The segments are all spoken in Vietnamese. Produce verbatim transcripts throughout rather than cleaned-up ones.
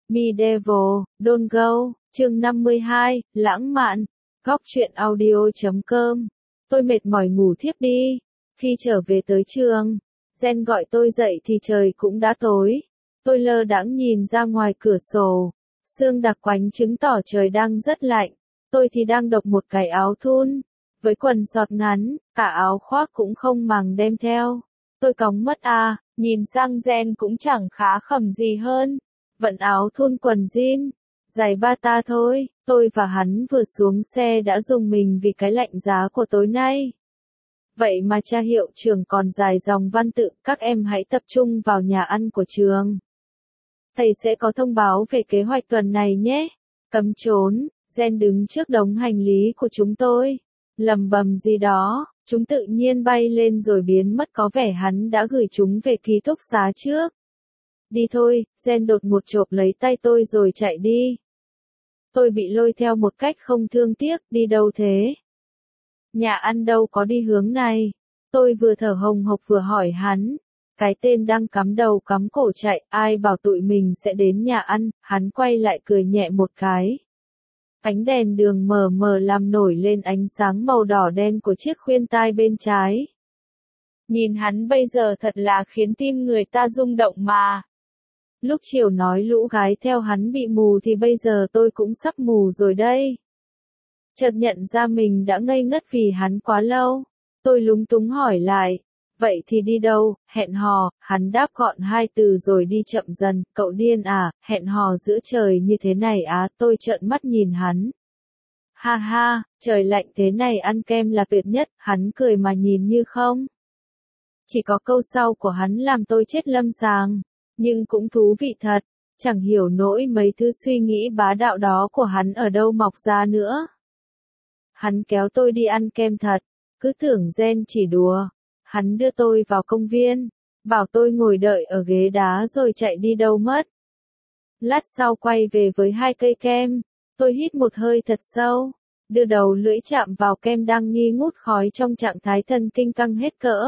Medieval, Don't Go, chương năm mươi hai, lãng mạn, góc truyện audio chấm com. Tôi mệt mỏi ngủ thiếp đi. Khi trở về tới trường, Jen gọi tôi dậy thì trời cũng đã tối. Tôi lơ đãng nhìn ra ngoài cửa sổ. Sương đặc quánh chứng tỏ trời đang rất lạnh. Tôi thì đang độc một cái áo thun, với quần sọt ngắn, cả áo khoác cũng không màng đem theo. Tôi cóng mất à, nhìn sang Jen cũng chẳng khá khẩm gì hơn. Vận áo thun quần jean, giày bata thôi. Tôi và hắn vừa xuống xe đã rùng mình vì cái lạnh giá của tối nay. Vậy mà cha hiệu trưởng còn dài dòng văn tự, các em hãy tập trung vào nhà ăn của trường. Thầy sẽ có thông báo về kế hoạch tuần này nhé. Cấm trốn, Jen đứng trước đống hành lý của chúng tôi. Lầm bầm gì đó, chúng tự nhiên bay lên rồi biến mất, có vẻ hắn đã gửi chúng về ký túc xá trước. Đi thôi, Jen đột ngột chộp lấy tay tôi rồi chạy đi. Tôi bị lôi theo một cách không thương tiếc, đi đâu thế? Nhà ăn đâu có đi hướng này. Tôi vừa thở hồng hộc vừa hỏi hắn. Cái tên đang cắm đầu cắm cổ chạy, ai bảo tụi mình sẽ đến nhà ăn, hắn quay lại cười nhẹ một cái. Ánh đèn đường mờ mờ làm nổi lên ánh sáng màu đỏ đen của chiếc khuyên tai bên trái. Nhìn hắn bây giờ thật là khiến tim người ta rung động mà. Lúc chiều nói lũ gái theo hắn bị mù thì bây giờ tôi cũng sắp mù rồi đây. Chợt nhận ra mình đã ngây ngất vì hắn quá lâu. Tôi lúng túng hỏi lại. Vậy thì đi đâu, hẹn hò, hắn đáp gọn hai từ rồi đi chậm dần, cậu điên à, hẹn hò giữa trời như thế này á, tôi trợn mắt nhìn hắn. Ha ha, trời lạnh thế này ăn kem là tuyệt nhất, hắn cười mà nhìn như không. Chỉ có câu sau của hắn làm tôi chết lâm sàng, nhưng cũng thú vị thật, chẳng hiểu nỗi mấy thứ suy nghĩ bá đạo đó của hắn ở đâu mọc ra nữa. Hắn kéo tôi đi ăn kem thật, cứ tưởng Jen chỉ đùa. Hắn đưa tôi vào công viên, bảo tôi ngồi đợi ở ghế đá rồi chạy đi đâu mất. Lát sau quay về với hai cây kem, tôi hít một hơi thật sâu, đưa đầu lưỡi chạm vào kem đang nghi ngút khói trong trạng thái thần kinh căng hết cỡ.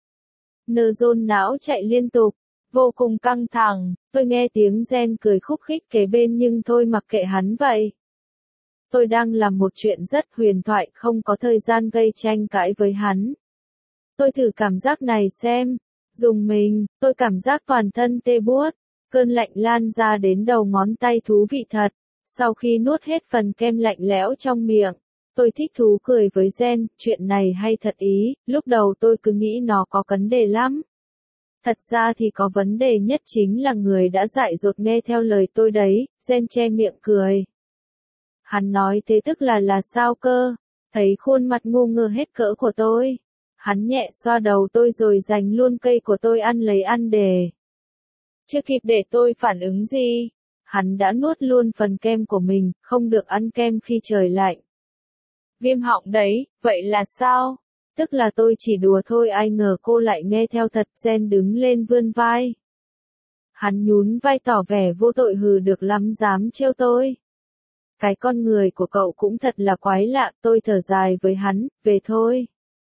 Nơ rôn não chạy liên tục, vô cùng căng thẳng, tôi nghe tiếng Jen cười khúc khích kế bên nhưng thôi mặc kệ hắn vậy. Tôi đang làm một chuyện rất huyền thoại, không có thời gian gây tranh cãi với hắn. Tôi thử cảm giác này xem, dùng mình, tôi cảm giác toàn thân tê buốt, cơn lạnh lan ra đến đầu ngón tay, thú vị thật. Sau khi nuốt hết phần kem lạnh lẽo trong miệng, tôi thích thú cười với Jen, chuyện này hay thật ý, lúc đầu tôi cứ nghĩ nó có vấn đề lắm. Thật ra thì có vấn đề nhất chính là người đã dại dột nghe theo lời tôi đấy, Jen che miệng cười. Hắn nói thế tức là là sao cơ, thấy khuôn mặt ngu ngơ hết cỡ của tôi. Hắn nhẹ xoa đầu tôi rồi giành luôn cây của tôi ăn lấy ăn để. Chưa kịp để tôi phản ứng gì, hắn đã nuốt luôn phần kem của mình, không được ăn kem khi trời lạnh. Viêm họng đấy, vậy là sao? Tức là tôi chỉ đùa thôi, ai ngờ cô lại nghe theo thật. Jen đứng lên vươn vai. Hắn nhún vai tỏ vẻ vô tội, hừ được lắm dám trêu tôi. Cái con người của cậu cũng thật là quái lạ, tôi thở dài với hắn, về thôi.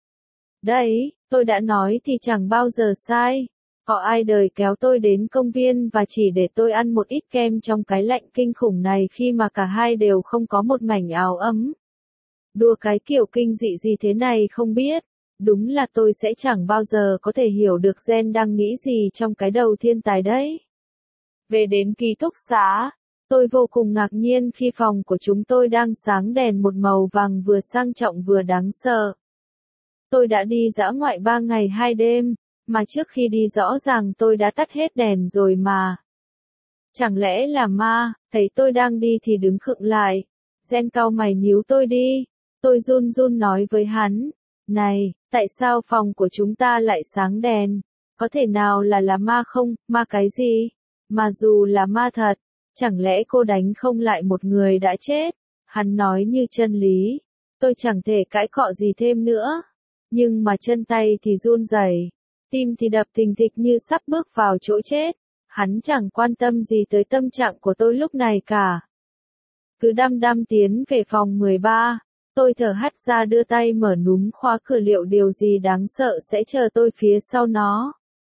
Đấy, tôi đã nói thì chẳng bao giờ sai. Có ai đời kéo tôi đến công viên và chỉ để tôi ăn một ít kem trong cái lạnh kinh khủng này khi mà cả hai đều không có một mảnh áo ấm. Đùa cái kiểu kinh dị gì thế này không biết. Đúng là tôi sẽ chẳng bao giờ có thể hiểu được Jen đang nghĩ gì trong cái đầu thiên tài đấy. Về đến ký túc xá, tôi vô cùng ngạc nhiên khi phòng của chúng tôi đang sáng đèn một màu vàng vừa sang trọng vừa đáng sợ. Tôi đã đi dã ngoại ba ngày hai đêm, mà trước khi đi rõ ràng tôi đã tắt hết đèn rồi mà. Chẳng lẽ là ma, thấy tôi đang đi thì đứng khựng lại. Jen cau mày níu tôi đi. Tôi run run nói với hắn. Này, tại sao phòng của chúng ta lại sáng đèn? Có thể nào là là ma không? Ma cái gì? Mà dù là ma thật, chẳng lẽ cô đánh không lại một người đã chết? Hắn nói như chân lý. Tôi chẳng thể cãi cọ gì thêm nữa. Nhưng mà chân tay thì run rẩy, tim thì đập thình thịch như sắp bước vào chỗ chết. Hắn chẳng quan tâm gì tới tâm trạng của tôi lúc này cả. Cứ đăm đăm tiến về phòng mười ba, tôi thở hắt ra đưa tay mở núm khóa cửa, liệu điều gì đáng sợ sẽ chờ tôi phía sau nó.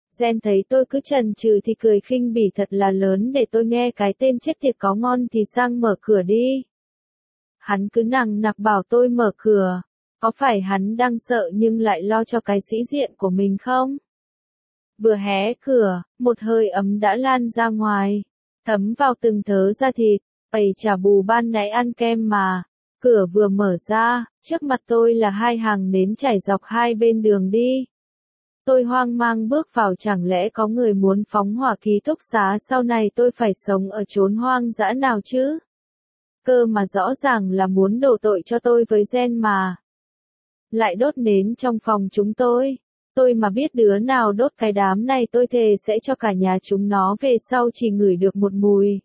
Gen thấy tôi cứ chần chừ thì cười khinh bỉ thật là lớn để tôi nghe cái tên chết tiệt có ngon thì sang mở cửa đi. Hắn cứ nằng nặc bảo tôi mở cửa. Có phải hắn đang sợ nhưng lại lo cho cái sĩ diện của mình không? Vừa hé cửa, một hơi ấm đã lan ra ngoài, thấm vào từng thớ da thịt. Ây chà, bù ban nãy ăn kem mà. Cửa vừa mở ra, trước mặt tôi là hai hàng nến trải dọc hai bên đường đi. Tôi hoang mang bước vào, chẳng lẽ có người muốn phóng hỏa ký túc xá sau này tôi phải sống ở chốn hoang dã nào chứ? Cơ mà rõ ràng là muốn đổ tội cho tôi với Gen mà. Lại đốt nến trong phòng chúng tôi. Tôi mà biết đứa nào đốt cái đám này tôi thề sẽ cho cả nhà chúng nó về sau chỉ ngửi được một mùi.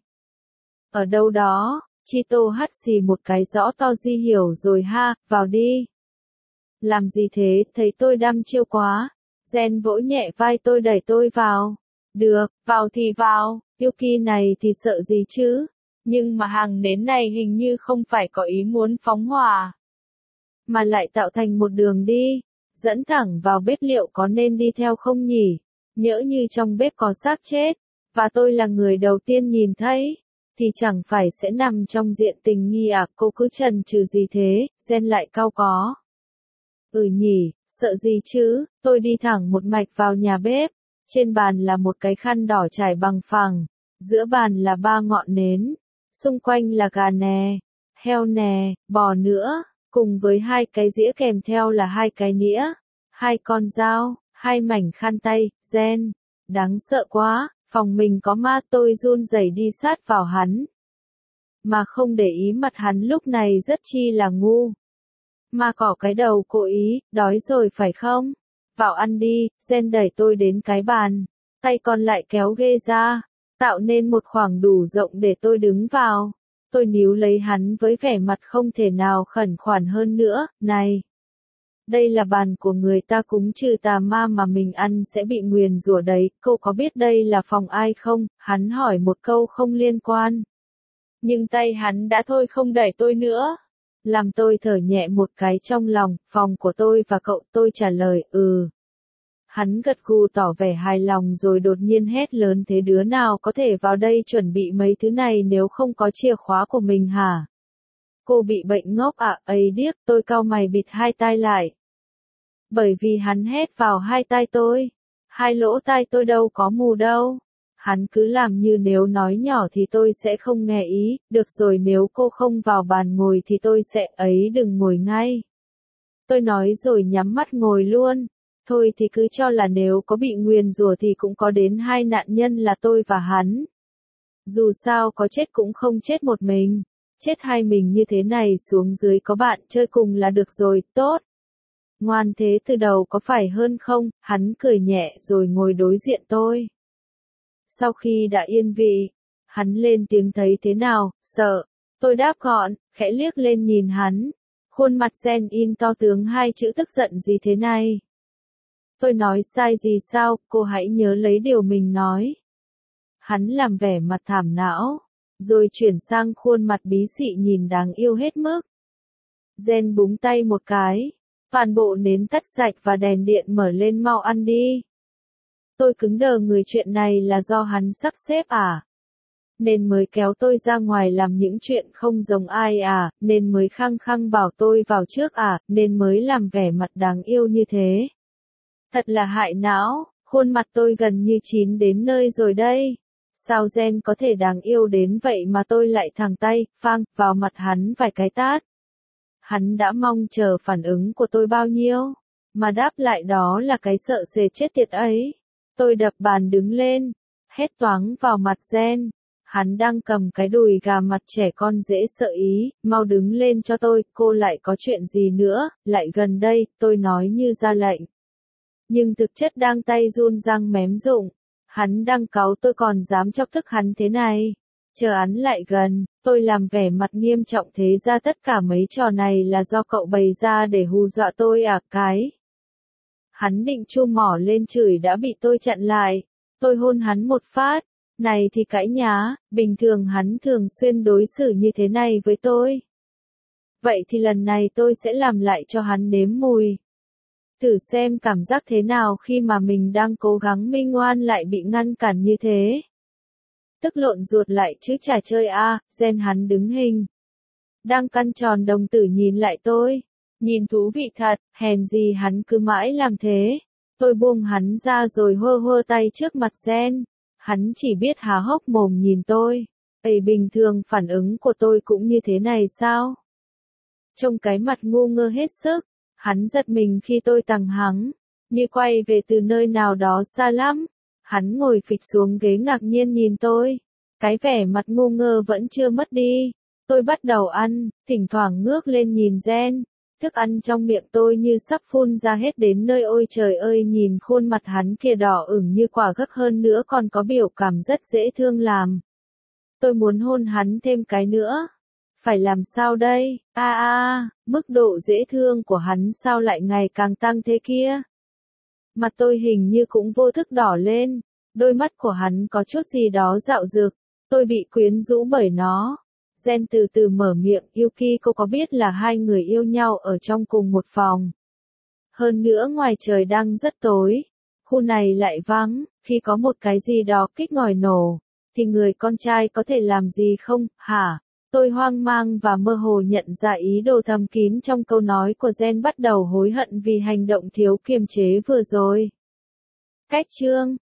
Ở đâu đó, Chito hắt xì một cái rõ to. Di hiểu rồi ha, vào đi. Làm gì thế, thấy tôi đăm chiêu quá. Gen vỗ nhẹ vai tôi đẩy tôi vào. Được, vào thì vào, Yuki này thì sợ gì chứ. Nhưng mà hàng nến này hình như không phải có ý muốn phóng hỏa, mà lại tạo thành một đường đi, dẫn thẳng vào bếp. Liệu có nên đi theo không nhỉ? Nhỡ như trong bếp có xác chết, và tôi là người đầu tiên nhìn thấy, thì chẳng phải sẽ nằm trong diện tình nghi à? Cô cứ chần chừ gì thế? Gen lại cau có. Ừ nhỉ, sợ gì chứ? Tôi đi thẳng một mạch vào nhà bếp. Trên bàn là một cái khăn đỏ trải bằng phẳng, giữa bàn là ba ngọn nến, xung quanh là gà nè, heo nè, bò nữa, cùng với hai cái dĩa kèm theo là hai cái nĩa, hai con dao, hai mảnh khăn tay. Gen, đáng sợ quá, phòng mình có ma. Tôi run rẩy đi sát vào hắn, mà không để ý mặt hắn lúc này rất chi là ngu. Ma cỏ cái đầu cố ý, đói rồi phải không? Vào ăn đi. Gen đẩy tôi đến cái bàn, tay còn lại kéo ghê ra, tạo nên một khoảng đủ rộng để tôi đứng vào. Tôi níu lấy hắn với vẻ mặt không thể nào khẩn khoản hơn nữa. Này, đây là bàn của người ta cúng trừ tà ma mà mình ăn sẽ bị nguyền rủa đấy. Cô có biết đây là phòng ai không? Hắn hỏi một câu không liên quan. Nhưng tay hắn đã thôi không đẩy tôi nữa, làm tôi thở nhẹ một cái trong lòng. Phòng của tôi và cậu. Tôi trả lời, ừ. Hắn gật gù tỏ vẻ hài lòng rồi đột nhiên hét lớn, thế đứa nào có thể vào đây chuẩn bị mấy thứ này nếu không có chìa khóa của mình hả? Cô bị bệnh ngốc à? Ấy điếc, tôi cau mày bịt hai tai lại. Bởi vì hắn hét vào hai tai tôi. Hai lỗ tai tôi đâu có mù đâu. Hắn cứ làm như nếu nói nhỏ thì tôi sẽ không nghe ý. Được rồi, nếu cô không vào bàn ngồi thì tôi sẽ, ấy đừng ngồi ngay. Tôi nói rồi nhắm mắt ngồi luôn. Thôi thì cứ cho là nếu có bị nguyền rủa thì cũng có đến hai nạn nhân là tôi và hắn. Dù sao có chết cũng không chết một mình. Chết hai mình như thế này, xuống dưới có bạn chơi cùng là được rồi. Tốt. Ngoan thế từ đầu có phải hơn không? Hắn cười nhẹ rồi ngồi đối diện tôi. Sau khi đã yên vị, hắn lên tiếng, thấy thế nào? Sợ. Tôi đáp gọn, khẽ liếc lên nhìn hắn. Khuôn mặt Gen in to tướng hai chữ tức giận gì thế này? Tôi nói sai gì sao? Cô hãy nhớ lấy điều mình nói. Hắn làm vẻ mặt thảm não, rồi chuyển sang khuôn mặt bí xị nhìn đáng yêu hết mức. Gen búng tay một cái, toàn bộ nến tắt sạch và đèn điện mở lên. Mau ăn đi. Tôi cứng đờ người, chuyện này là do hắn sắp xếp à? Nên mới kéo tôi ra ngoài làm những chuyện không giống ai à? Nên mới khăng khăng bảo tôi vào trước à? Nên mới làm vẻ mặt đáng yêu như thế? Thật là hại não, khuôn mặt tôi gần như chín đến nơi rồi đây. Sao Gen có thể đáng yêu đến vậy mà tôi lại thẳng tay, phang, vào mặt hắn vài cái tát. Hắn đã mong chờ phản ứng của tôi bao nhiêu, mà đáp lại đó là cái sợ sệt chết tiệt ấy. Tôi đập bàn đứng lên, hét toáng vào mặt Gen. Hắn đang cầm cái đùi gà mặt trẻ con dễ sợ ý, mau đứng lên cho tôi. Cô lại có chuyện gì nữa? Lại gần đây, tôi nói như ra lệnh. Nhưng thực chất đang tay run răng mém rụng. Hắn đang cáu tôi còn dám chọc tức hắn thế này. Chờ hắn lại gần, tôi làm vẻ mặt nghiêm trọng, thế ra tất cả mấy trò này là do cậu bày ra để hù dọa tôi à? Cái. Hắn định chu mỏ lên chửi đã bị tôi chặn lại. Tôi hôn hắn một phát. Này thì cãi nhá, bình thường hắn thường xuyên đối xử như thế này với tôi. Vậy thì lần này tôi sẽ làm lại cho hắn nếm mùi. Thử xem cảm giác thế nào khi mà mình đang cố gắng minh oan lại bị ngăn cản như thế. Tức lộn ruột lại chứ chả chơi a, Gen hắn đứng hình. Đang căn tròn đồng tử nhìn lại tôi. Nhìn thú vị thật, hèn gì hắn cứ mãi làm thế. Tôi buông hắn ra rồi hơ hơ tay trước mặt Gen. Hắn chỉ biết há hốc mồm nhìn tôi. Ây bình thường phản ứng của tôi cũng như thế này sao? Trông cái mặt ngu ngơ hết sức. Hắn giật mình khi tôi tằng hắng. Như quay về từ nơi nào đó xa lắm. Hắn ngồi phịch xuống ghế ngạc nhiên nhìn tôi. Cái vẻ mặt ngu ngơ vẫn chưa mất đi. Tôi bắt đầu ăn, thỉnh thoảng ngước lên nhìn Gen. Thức ăn trong miệng tôi như sắp phun ra hết đến nơi, ôi trời ơi, nhìn khuôn mặt hắn kia đỏ ửng như quả gấc, hơn nữa còn có biểu cảm rất dễ thương làm. Tôi muốn hôn hắn thêm cái nữa. Phải làm sao đây? A a, mức độ dễ thương của hắn sao lại ngày càng tăng thế kia? Mặt tôi hình như cũng vô thức đỏ lên. Đôi mắt của hắn có chút gì đó dạo dực. Tôi bị quyến rũ bởi nó. Gen từ từ mở miệng, Yuki, cô có biết là hai người yêu nhau ở trong cùng một phòng. Hơn nữa ngoài trời đang rất tối. Khu này lại vắng, khi có một cái gì đó kích ngòi nổ. Thì người con trai có thể làm gì không, hả? Tôi hoang mang và mơ hồ nhận ra ý đồ thầm kín trong câu nói của Gen, bắt đầu hối hận vì hành động thiếu kiềm chế vừa rồi. Cách chương